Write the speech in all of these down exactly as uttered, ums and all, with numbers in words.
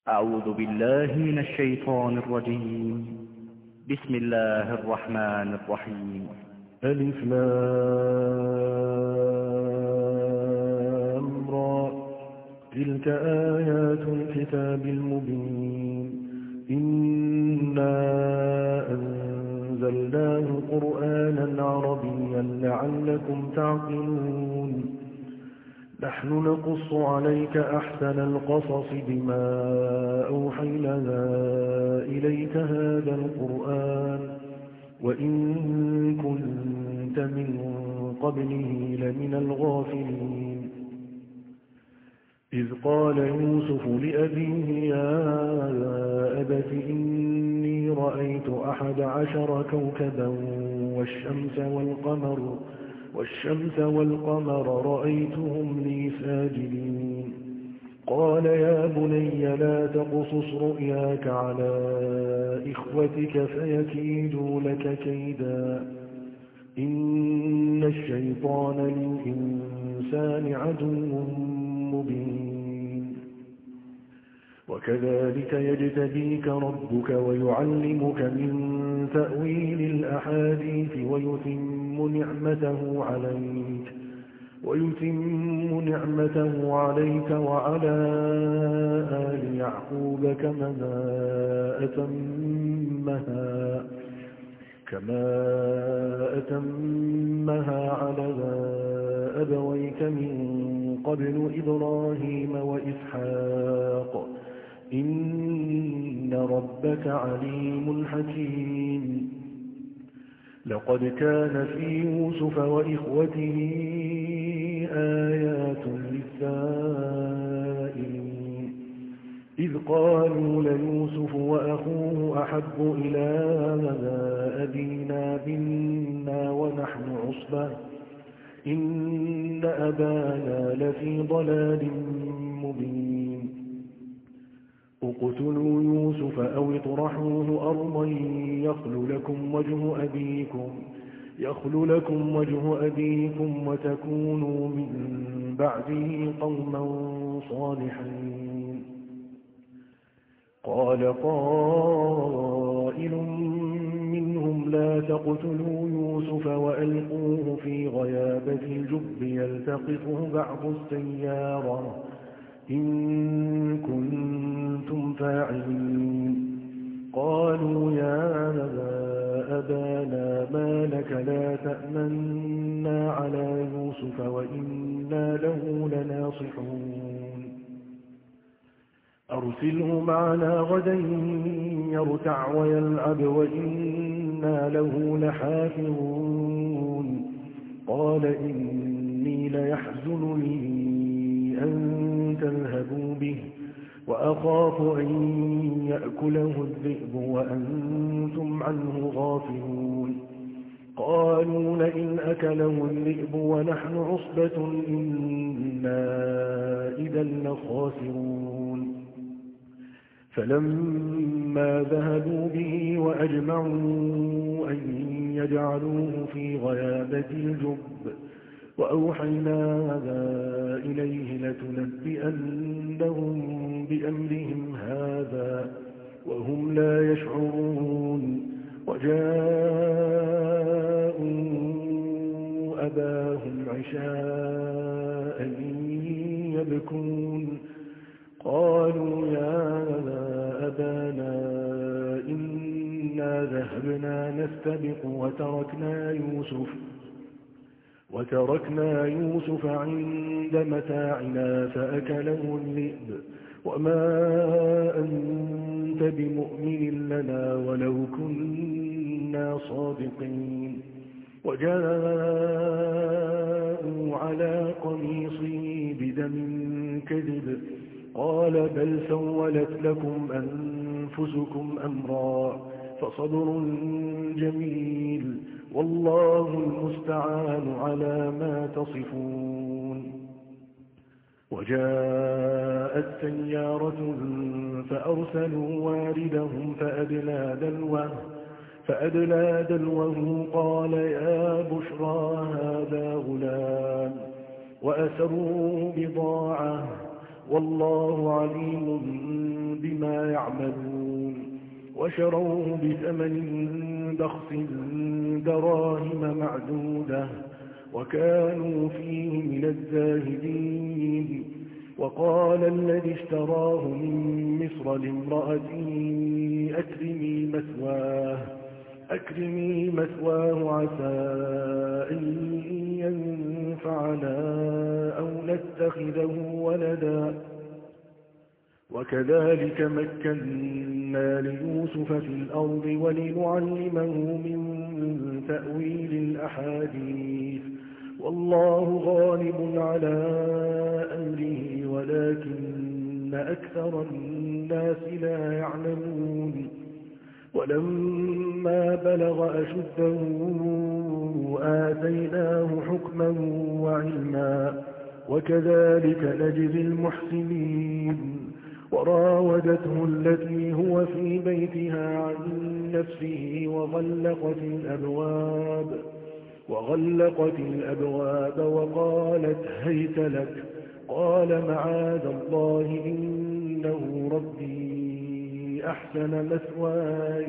أعوذ بالله من الشيطان الرجيم. بسم الله الرحمن الرحيم. ألف لام را. تلك آيات الكتاب المبين. إنا أنزلناه قرآنا عربيا لعلكم تعقلون. نحن نقص عليك أحسن القصص بما أوحينا إليك هذا القرآن وإن كنت من قبله لمن الغافلين. إذ قال يوسف لأبيه يا أبت إني رأيت أحد عشر كوكبا والشمس والقمر والشمس والقمر رأيتهم لي ساجدين. قال يا بني لا تقصص رؤياك على إخوتك فيكيدوا لك كيدا إن الشيطان للإنسان عدو مبين. وكذلك يجتبيك ربك ويعلمك من تأويل الأحاديث ويتم نعمته عليك ويتم نعمته عليك وعلى آل يعقوب كما أتمها كما أتمها على أبويك من قبل إبراهيم وإسحاق إن ربك عليم حكيم. لقد كان في يوسف وإخوته آيات للسائلين إذ قالوا ليوسف وأخوه أحب إلى أبينا منا ونحن عصبة إن أبانا لفي ضلال مبين. اقتلوا يوسف أو اطرحوه أرضا يخل لكم وجه أبيكم يخل لكم وجه أبيكم وتكونوا من بعده قوما صالحين. قال قائل منهم لا تقتلوا يوسف وألقوه في غيابة الجب يلتقطه بعض السيارة إن كنتم فاعلين. قالوا يا أبانا ما لك لا تأمنا على يوسف وإنا له لناصحون. أرسله معنا غدا يرتع ويلعب وإنا له لحافظون. قال إني ليحزنني أن تذهبوا به وأخاف أن يأكله الذئب وأنتم عنه غافلون. قالوا لئن أكله الذئب ونحن عصبة إنا إذا لخاسرون. فلما ذهبوا به وأجمعوا أن يجعلوه في غيابة الجب وأوحينا إليه لتنبئنهم بأمرهم هذا وهم لا يشعرون. وجاءوا أباهم عشاء يبكون. قالوا يا أبانا إنا ذهبنا نستبق وتركنا يوسف وتركنا يوسف عند متاعنا فأكله الذئب وما أنت بمؤمن لنا ولو كنا صادقين. وجاءوا على قميصه بدم كذب قال بل سولت لكم أنفسكم أمرا فصبر جميل والله المستعان على ما تصفون. وجاءت سيارة فأرسلوا واردهم فأدلى دلوه فأدلى دلوه قال يا بشرى هذا غلام وأسروا بضاعة والله عليم بما يعملون وشروه بثمن بخس دراهم معدودة وكانوا فيه من الزاهدين وقال الذي اشتراه من مصر لامرأته أكرمي مثواه أكرمي مثواه عسى أن ينفعنا أو نتخذه ولدا وكذلك مكنا ليوسف في الأرض ولنعلمه من تأويل الأحاديث والله غالب على أمره ولكن أكثر الناس لا يعلمون ولما بلغ أشده آتيناه حكما وعلما وكذلك نجزي المحسنين وراودته التي هو في بيتها عن نفسه وغلقت الأبواب وغلقت الأبواب وقالت هيت لك قال معاذ الله إنه ربي أحسن مثواي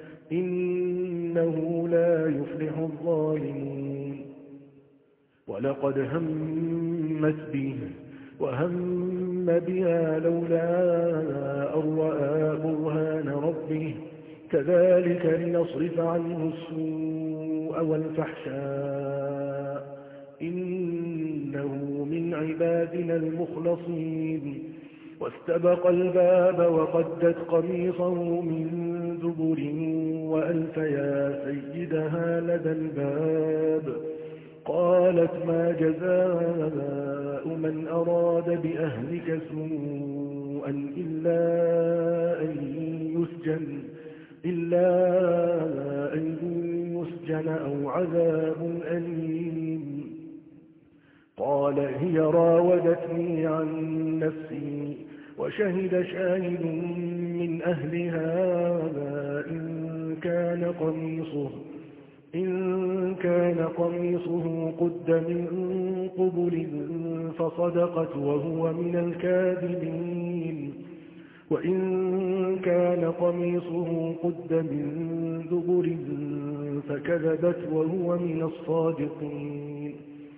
إنه لا يفلح الظالمون ولقد همت به وهم بها لولا أن رأى برهان ربه كذلك لنصرف عنه السوء والفحشاء إنه من عبادنا المخلصين واستبق الباب وقدت قميصه من دبر وألف يا سيدها لدى الباب قالت ما جزاء من أراد بأهلك سوءا إلا أن يسجن إلا أن يسجن أو عذاب أليم قال هي راودتني عن نفسي وشهد شاهد من أهلها إن كان قميصه إن كان قميصه قد من قبل فصدقت وهو من الكاذبين وإن كان قميصه قد من دبر فكذبت وهو من الصادقين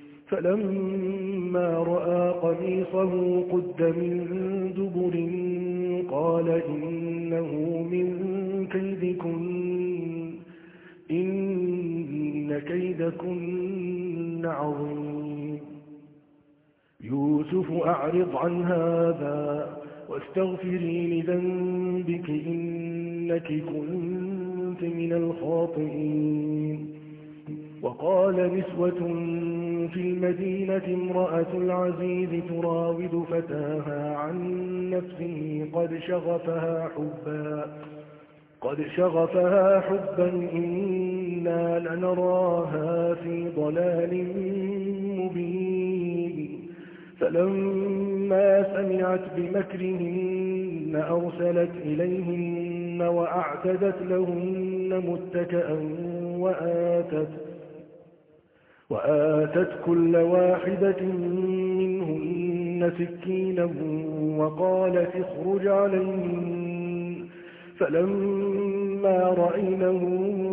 فلما رأى قميصه قد من دبر قال إنه من كيدكن إن كيدكن عظيم يوسف أعرض عن هذا واستغفري لذنبك إنك كنت من الخاطئين وقال نسوة في المدينة امرأة العزيز تراود فتاها عن نفسه قد شغفها حبا قد شغفها حبا إنا لنراها في ضلال مبين فلما سمعت بمكرهن أرسلت إليهن وأعتدت لهن متكئا وآتت وآتت كل واحدة منهن سكينا وقالت اخرج عليهن فلما رأينه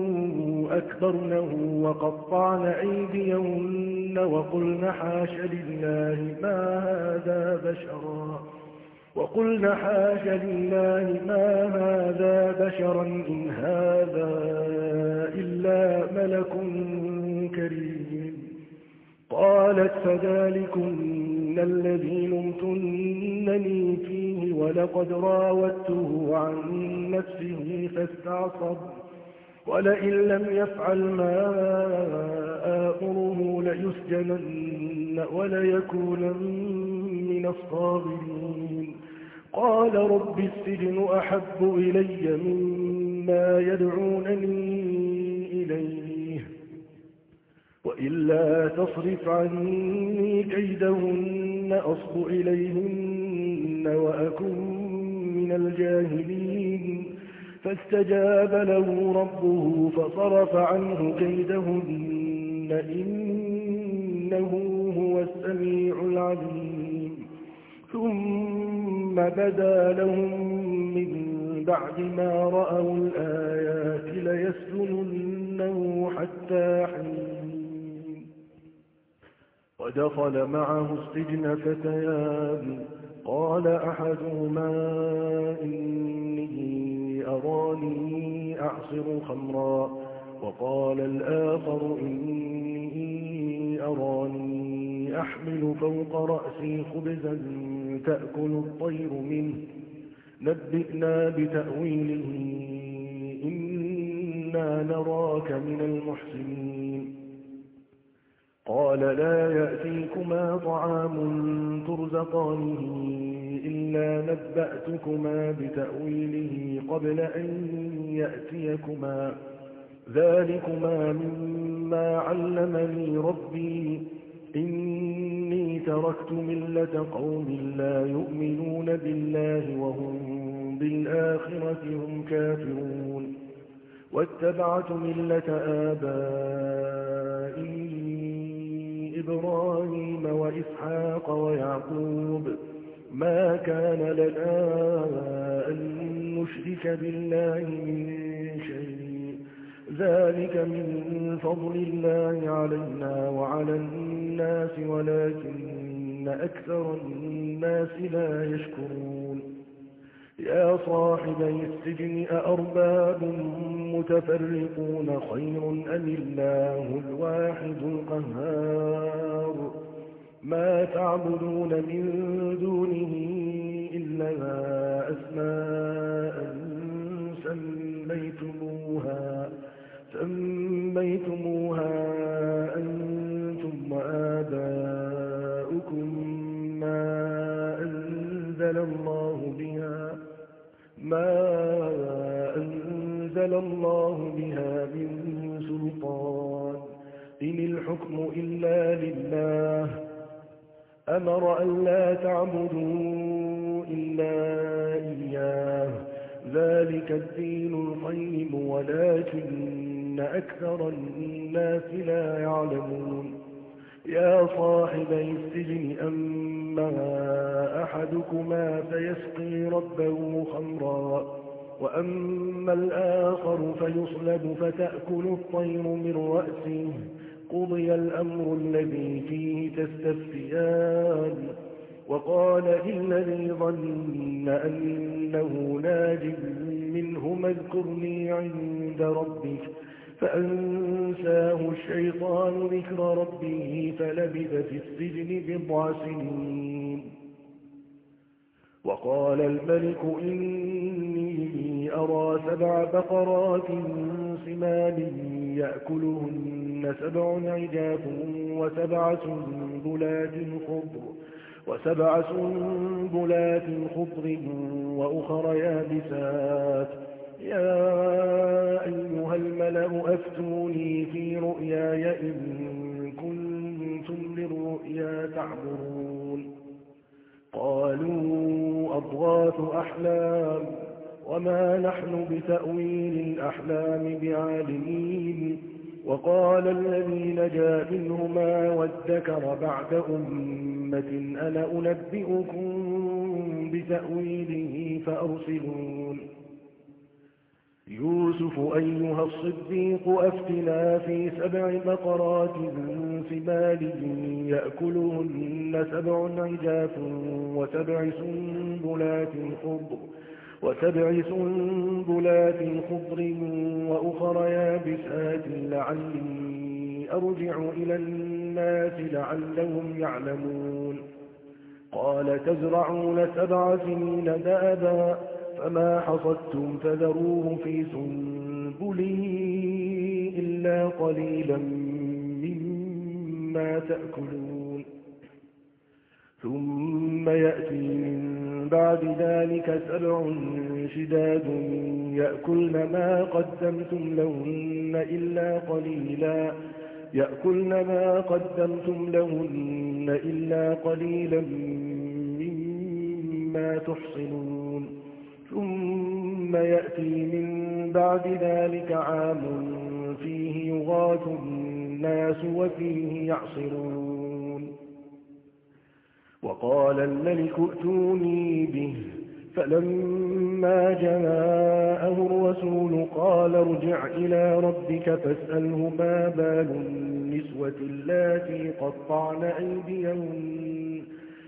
أكبرنه وقطعن أيديهن وقلن حاش لله ما هذا بشرا وقلن حاش لله ما هذا بشرا إن هذا إلا ملك كريم قالت فذلكن الذي لمتنني فيه ولقد راودته عن نفسه فاستعصب ولئن لم يفعل ما آمره ليسجنن وليكونن من الصاغرين قال رب السجن أحب إلي مما يدعونني إليه وإلا تصرف عني كيدهن أصب إليهن وأكن من الجاهلين فاستجاب له ربه فصرف عنه كيدهن إنه هو السميع العليم ثم بدا لهم من بعد ما رأوا الآيات ليسجننه حتى حين. ودخل معه السجن فتيان قال أحدهما إني أراني أعصر خمرا وقال الآخر إني أراني أحمل فوق رأسي خبزا تأكل الطير منه نبئنا بتأويله إنا نراك من المحسنين. قال لا يأتيكما طعام ترزقانه إلا نبأتكما بتأويله قبل أن يأتيكما ذلكما مما علمني ربي إني تركت ملة قوم لا يؤمنون بالله وهم بالآخرة هم كافرون واتبعت ملة آبائي إبراهيم وإسحاق ويعقوب ما كان لنا أن نشرك بالله من شيء ذلك من فضل الله علينا وعلى الناس ولكن أكثر الناس لا يشكرون. يا صاحبي السجن أأرباب متفرقون خير أم الله الواحد القهار ما تعبدون من دونه إلا أسماء سميتموها سميتموها أنتم وآباؤكم ما أنزل الله بها ما أنزل الله بها من سلطان إن الحكم إلا لله أمر أن لا تعبدوا إلا إياه ذلك الدين القيم ولكن أكثر الناس لا يعلمون. يا صاحبي السجن أما أحدكما فيسقي ربه خمرا وأما الآخر فيصلب فتأكل الطير من رأسه قضي الأمر الذي فيه تستفتيان. وقال للذي ظن أنه ناج منهما اذكرني عند ربك فأنساه الشيطان ذكر ربه فلبث في السجن بضع سنين. وقال الملك إني أرى سبع بقرات سمان يأكلهن سبع عجاف وسبع سنبلات خضر وسبع سنبلات خضر وأخر يابسات يا أيها الملأ أفتوني في رؤياي إن كنتم للرؤيا تعبرون. قالوا أضغاث أحلام وما نحن بتأويل الأحلام بعالمين. وقال الذي نجا منهما وادكر بعد أمة أنا أنبئكم بتأويله فأرسلون. يوسف أيها الصديق أفتنا في سبع بقرات سمان يأكلهن سبع عجاف وسبع سنبلات خضر وسبع سنبلات خضر وأخر يابسات لعلي أرجع إلى الناس لعلهم يعلمون. قال تزرعون سبع سنين دابا فما حصدتم فذروه في سنبله إلا قليلا مما تأكلون. ثم يأتي من بعد ذلك سبع شداد يأكلن ما قدمتم لهن إلا قليلا يأكلن ما قدمتم لهن إلا قليلا مما تحصنون. ثم يأتي من بعد ذلك عام فيه يغاث الناس وفيه يعصرون. وقال الملك ائتوني به فلما جاءه الرسول قال ارجع إلى ربك فاسأله ما بال النسوة اللاتي قطعن أيديهن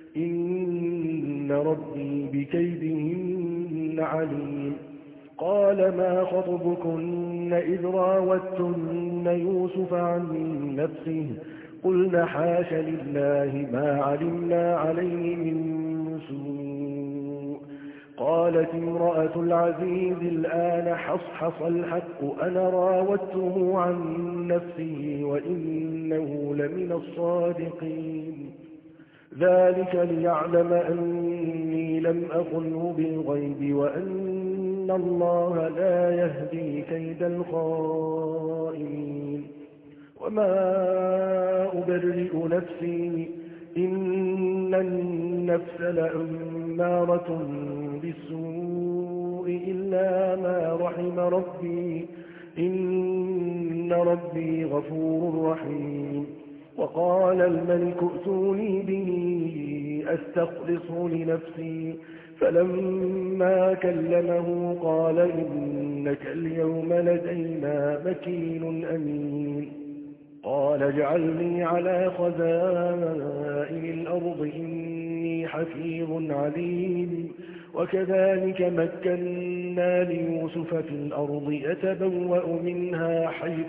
إن ربي بكيدهن عليم. قال ما خطبكن إذ راوتن يوسف عن نفسه قلن حاش لله ما علمنا عليه من سوء. قالت امرأة العزيز الآن حصحص الحق أنا راودته عن نفسه وإنه لمن الصادقين. ذلك ليعلم أني لم أخنه بالغيب وأن الله لا يهدي كيد الخائنين. وما أبرئ نفسي إن النفس لأمارة بالسوء إلا ما رحم ربي إن ربي غفور رحيم. وقال الملك ائتوني به أستخلصه لنفسي فلما كلمه قال إنك اليوم لدينا مكين أمين. قال اجعلني على خزائن الأرض إني حفيظ عليم. وكذلك مكنا ليوسف في الأرض يتبوأ منها حيث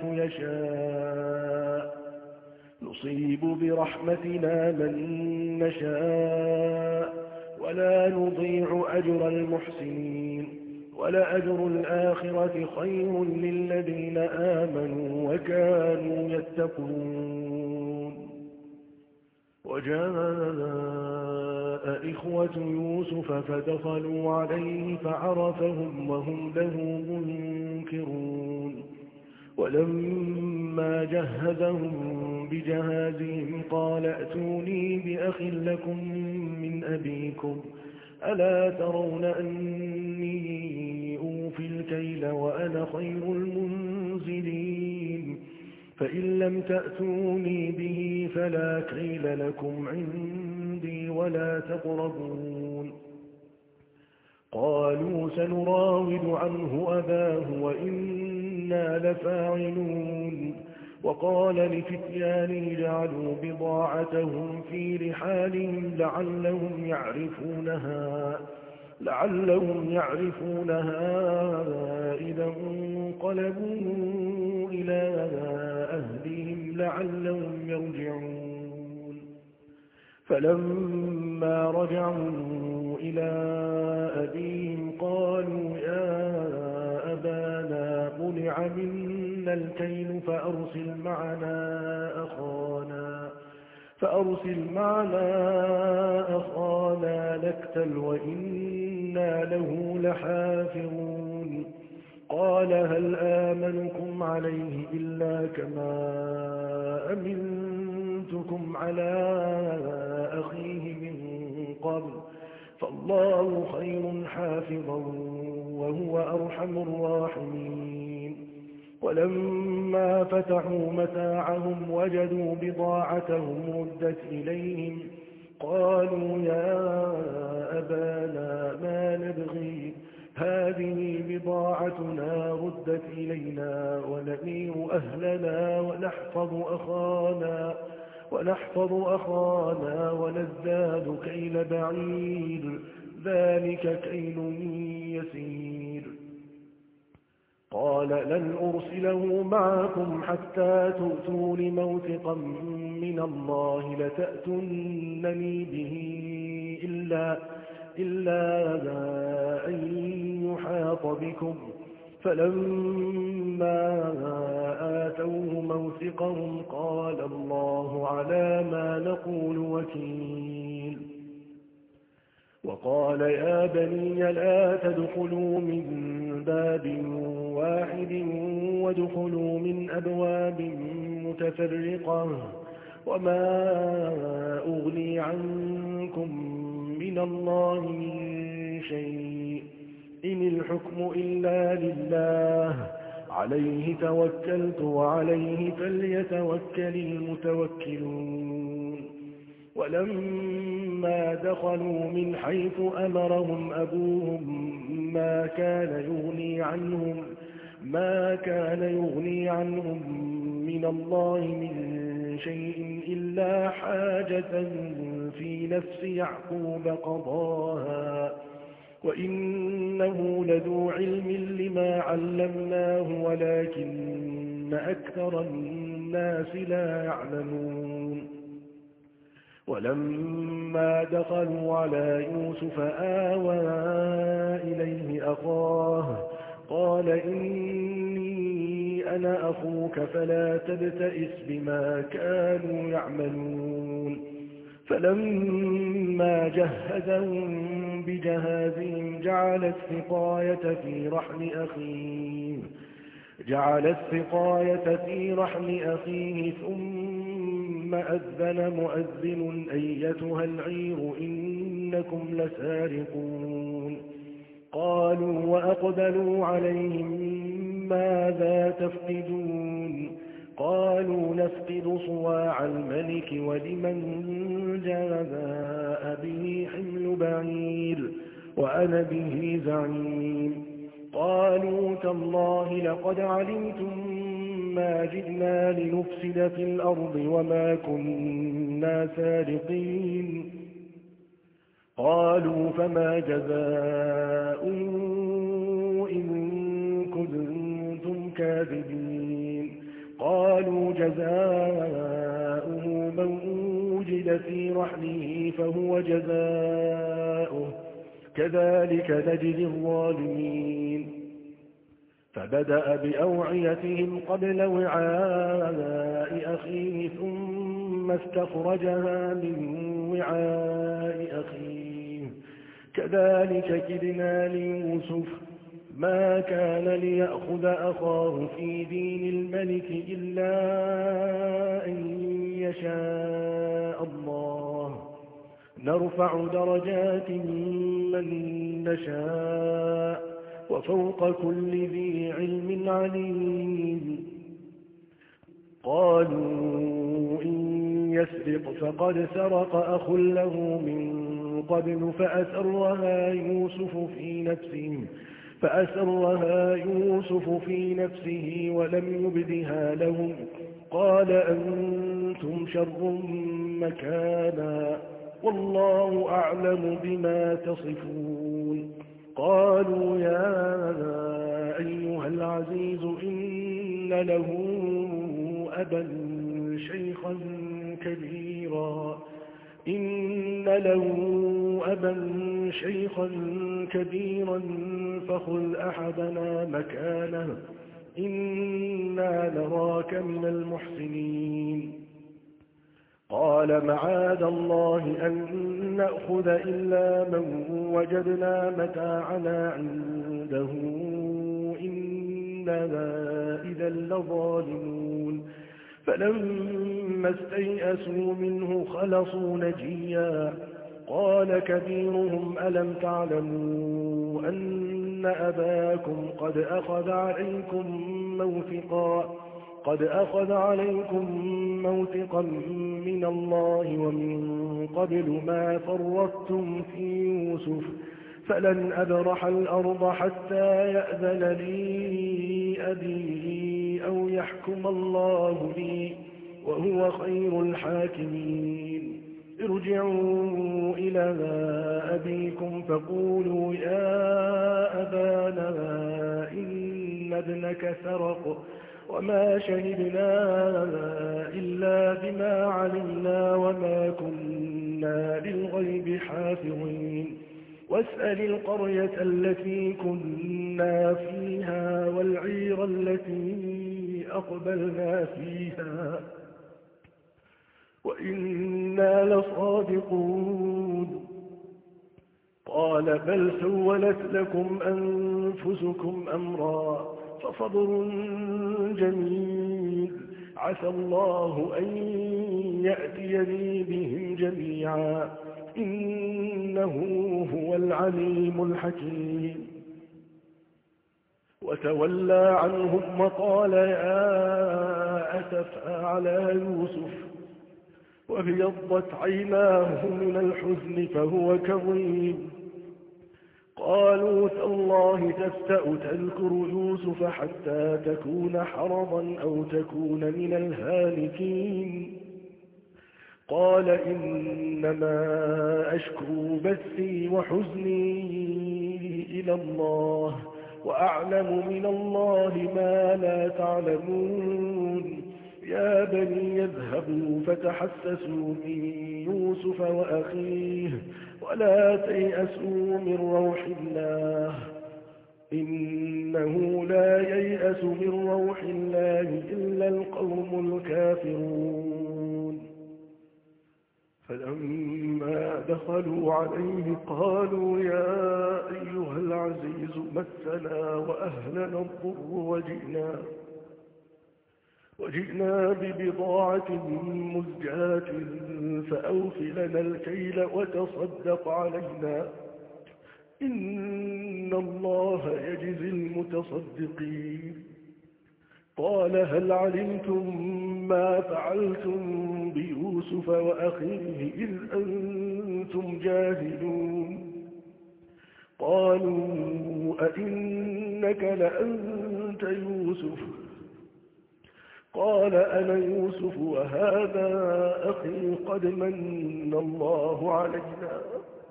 يشاء نصيب برحمتنا من نشاء ولا نضيع أجر المحسنين ولأجر الآخرة خير للذين آمنوا وكانوا يتقون. وجاء إخوة يوسف فدخلوا عليه فعرفهم وهم له منكرون. ولما جهزهم بجهازهم قال ائتوني بأخ لكم من أبيكم ألا ترون أني أوفي الكيل وأنا خير المنزلين فإن لم تأتوني به فلا كيل لكم عندي ولا تقربون. قالوا سنراود عنه أباه وإنا لفاعلون. وقال لفتيانه جعلوا بضاعتهم في رحالهم لعلهم يعرفونها لعلهم يعرفونها إذا انقلبوا إلى أهلهم لعلهم يرجعون. فلما رجعوا إلى أبيهم قالوا يا أبانا منع منا الكيل فأرسل معنا أخانا فأرسل معنا أخانا نكتل وإنا له لحافظون. قال هل آمنكم عليه إلا كما أمنتكم على أخيه من قبل فالله خير حافظا وهو أرحم الراحمين. ولما فتحوا متاعهم وجدوا بضاعتهم ردت إليهم قالوا يا أبانا ما نبغي هذه بضاعتنا ردت إلينا ونمير أهلنا ونحفظ أخانا ونحفظ أخانا ونزداد كيل بعير ذلك كيل يسير. قال لن أرسله معكم حتى تؤتون موثقا من الله لتأتونني به إلا, إلا أن يحاط بكم. فلما آتوه موثقهم قال الله على ما نقول وكيل. وقال يا بني لا تدخلوا من باب واحد وادخلوا من أبواب متفرقة وما أغني عنكم من الله من شيء إن الحكم إلا لله عليه توكلت وعليه فليتوكل المتوكلون. ولما فلما دخلوا من حيث أمرهم أبوهم ما كان يغني عنهم ما كان يغني عنهم من الله من شيء إلا حاجة في نفس يعقوب قضاها وإنه لذو علم لما علمناه ولكن أكثر الناس لا يعلمون ولما دخلوا على يوسف آوى إليه أخاه قال إني أنا أخوك فلا تبتئس بما كانوا يعملون فلما جهزهم بجهازهم جعل السقاية في رحل أخيه جعل السقاية في رحل أخيه ثم أذن مؤذن أيتها العير إنكم لسارقون قالوا وأقبلوا عليهم ماذا تفقدون قالوا نفقد صواع الملك ولمن جاء به حمل بعير وأنا به زعيم قالوا تالله لقد علمتم ما جئنا لنفسد في الأرض وما كنا سارقين قالوا فما جزاء إن كنتم كاذبين قالوا جزاؤه من وجد في رحله فهو جزاؤه كذلك نجزي الظالمين فبدأ بأوعيتهم قبل وعاء أخيه ثم استخرجها من وعاء أخيه كذلك كدنا ليوسف ما كان ليأخذ أخاه في دين الملك إلا أن يشاء الله نرفع درجات من نشاء وفوق كل ذي علم عليم قالوا إن يسرق فقد سرق أخ له من قبل فأسرها يوسف في نفسه فأسرها يوسف في نفسه ولم يبدها لهم قال أنتم شر مكانا والله أعلم بما تصفون قالوا يا أيها العزيز إن له أبا شيخا كبيرا إن له أبا شيخا كبيرا فخذ أحدنا مكانه إنا نراك من المحسنين قال معاذ الله أن نأخذ إلا من وجدنا متاعنا عنده إننا إذا لظالمون فلما استيئسوا منه خلصوا نجيا قال كبيرهم ألم تعلموا أن أباكم قد أخذ عليكم موثقا قد أخذ عليكم موثقا من الله ومن قبل ما فرطتم في يوسف فلن أبرح الأرض حتى يأذن لي أبي أو يحكم الله لي وهو خير الحاكمين ارجعوا إلى أبيكم فقولوا يا أبانا إن ابنك سرق وما شهدنا إلا بما علمنا وما كنا للغيب حافظين واسأل القرية التي كنا فيها والعير التي أقبلنا فيها وإنا لصادقون قال بل سولت لكم أنفسكم أمرا فصبر جميل عسى الله أن يأتيني بهم جميعا إنه هو العليم الحكيم وتولى عنهم وقال يا أسفا على يوسف وابيضت عيناه من الحزن فهو كظيم. قالوا تالله تفتأ تذكر يوسف حتى تكون حرضا أو تكون من الهالكين. قال إنما أشكو بثي وحزني إلى الله وأعلم من الله ما لا تعلمون. يا بني يذهبوا فتحسسوا من يوسف وأخيه ولا تيأسوا من روح الله إنه لا ييأس من روح الله إلا القوم الكافرون. فلما دخلوا عليه قالوا يا أيها العزيز مسنا وأهلنا الضر وجئنا وجئنا ببضاعة مزجاة فأوف لنا الكيل وتصدق علينا إن الله يجزي المتصدقين. قال هل علمتم ما فعلتم بيوسف وأخيه إذ أنتم جاهلون؟ قالوا أئنك لأنت يوسف؟ قال أنا يوسف وهذا أخي قد من الله علينا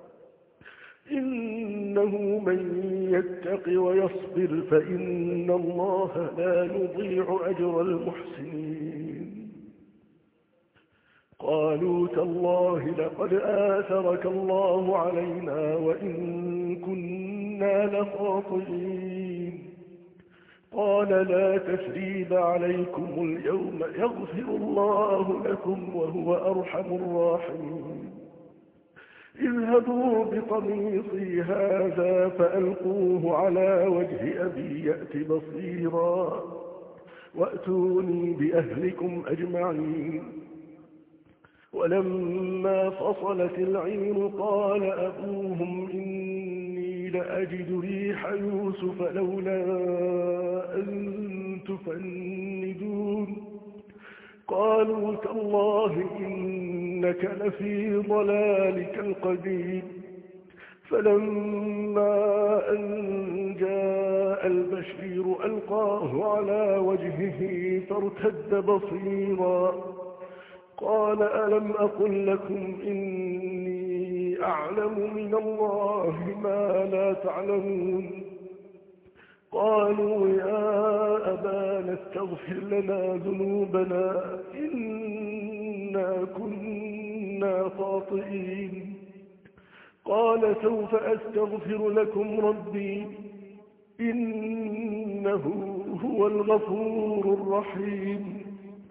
إنه من يتق ويصبر فإن الله لا يضيع أجر المحسنين. قالوا تالله لقد آثرك الله علينا وإن كنا لخاطئين. قال لا تثريب عليكم اليوم يغفر الله لكم وهو أرحم الراحمين. اذهبوا بقميصي هذا فألقوه على وجه أبي يأت بصيرا وأتوني بأهلكم أجمعين. ولما فصلت العير قال أبوهم إني لأجد ريح يوسف لولا أن تفندون. قالوا تالله إنك لفي ضلالك القديم. فلما أن جاء البشير ألقاه على وجهه فارتد بصيرا قال ألم أقل لكم إني أعلم من الله ما لا تعلمون. قالوا يا أبانا استغفر لنا ذنوبنا إنا كنا خاطئين. قال سوف أستغفر لكم ربي إنه هو الغفور الرحيم.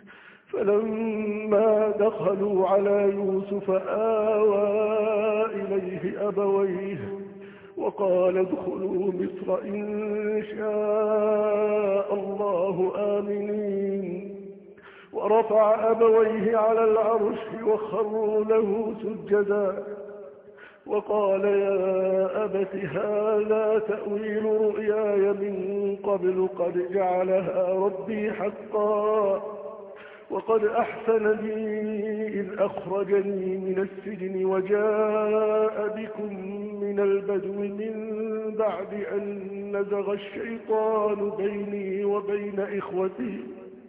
فلما دخلوا على يوسف آوى إليه أبويه وقال ادخلوا مصر إن شاء الله آمنين. ورفع أبويه على العرش وخروا له سجدا وقال يا أبت هذا تأويل رؤياي من قبل قد جعلها ربي حقا وقد أحسن بي إذ أخرجني من السجن وجاء بكم من البدو من بعد أن نزغ الشيطان بيني وبين إخوتي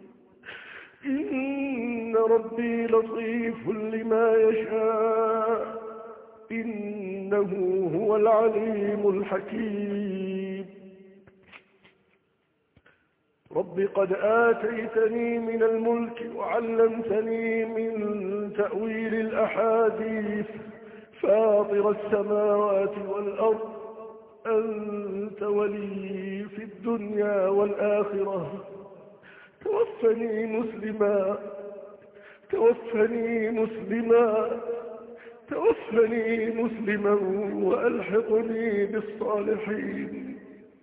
إن ربي لطيف لما يشاء إنه هو العليم الحكيم. رب قد آتيتني من الملك وعلمتني من تأويل الأحاديث فاطر السماوات والأرض أنت ولي في الدنيا والآخرة توفني مسلما توفني مسلما توفني مسلما وألحقني بالصالحين.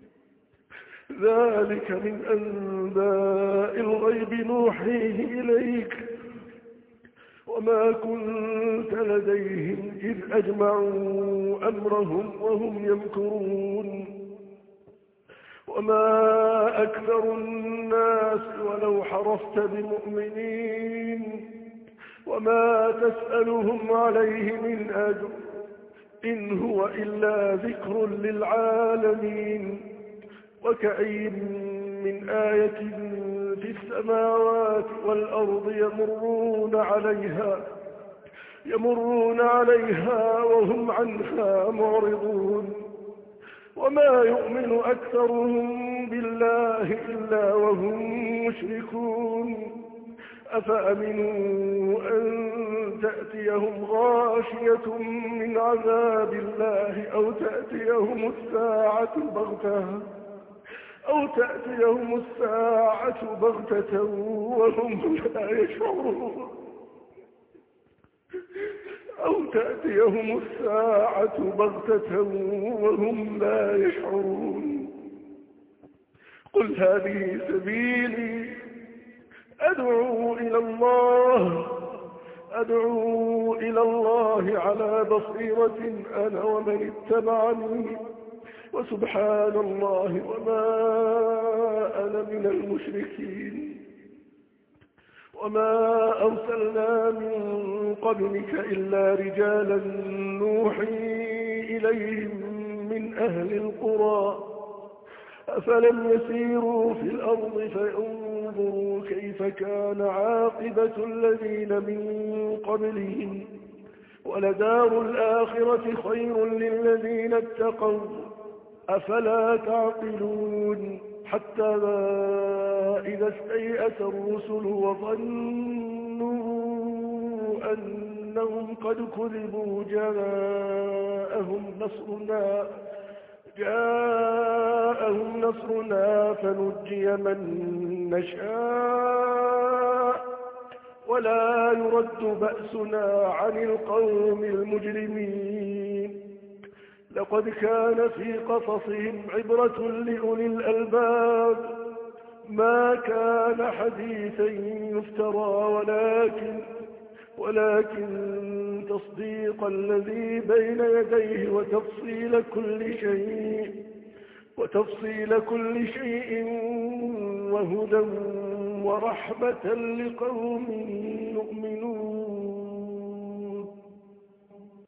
ذلك من أنباء الغيب نوحيه إليك وما كنت لديهم إذ أجمعوا أمرهم وهم يمكرون. وما أكثر الناس ولو حرصت بمؤمنين وما تسألهم عليه من أجر إن هو إلا ذكر للعالمين. وكأين من آية في السماوات والأرض يمرون عليها يمرون عليها وهم عنها معرضون وما يؤمن أكثرهم بالله إلا وهم مشركون أفأمنوا أن تأتيهم غاشية من عذاب الله أو تأتيهم الساعة بغتة أو تأتيهم الساعة بغتة وهم لا يشعرون أو تأتيهم الساعة بغتة وهم لا يشعرون. قل هذه سبيلي أدعو إلى الله أدعو إلى الله على بصيرة أنا ومن اتبعني وسبحان الله وما أنا من المشركين. وما أرسلنا من قبلك إلا رجالا نوحي إليهم من أهل القرى أفلم يسيروا في الأرض فينظروا كيف كان عاقبة الذين من قبلهم ولدار الآخرة خير للذين اتقوا أفلا تعقلون. حتى إذا استيأس الرسل وظنوا أنهم قد كذبوا جاءهم نصرنا جاءهم نصرنا فنجي من نشاء ولا يرد بأسنا عن القوم المجرمين. لقد كان في قصصهم عبرة لأولي الألباب ما كان حديثا يفترى ولكن ولكن تصديق الذي بين يديه وتفصيل كل شيء وتفصيل كل شيء وهدى ورحمة لقوم يؤمنون.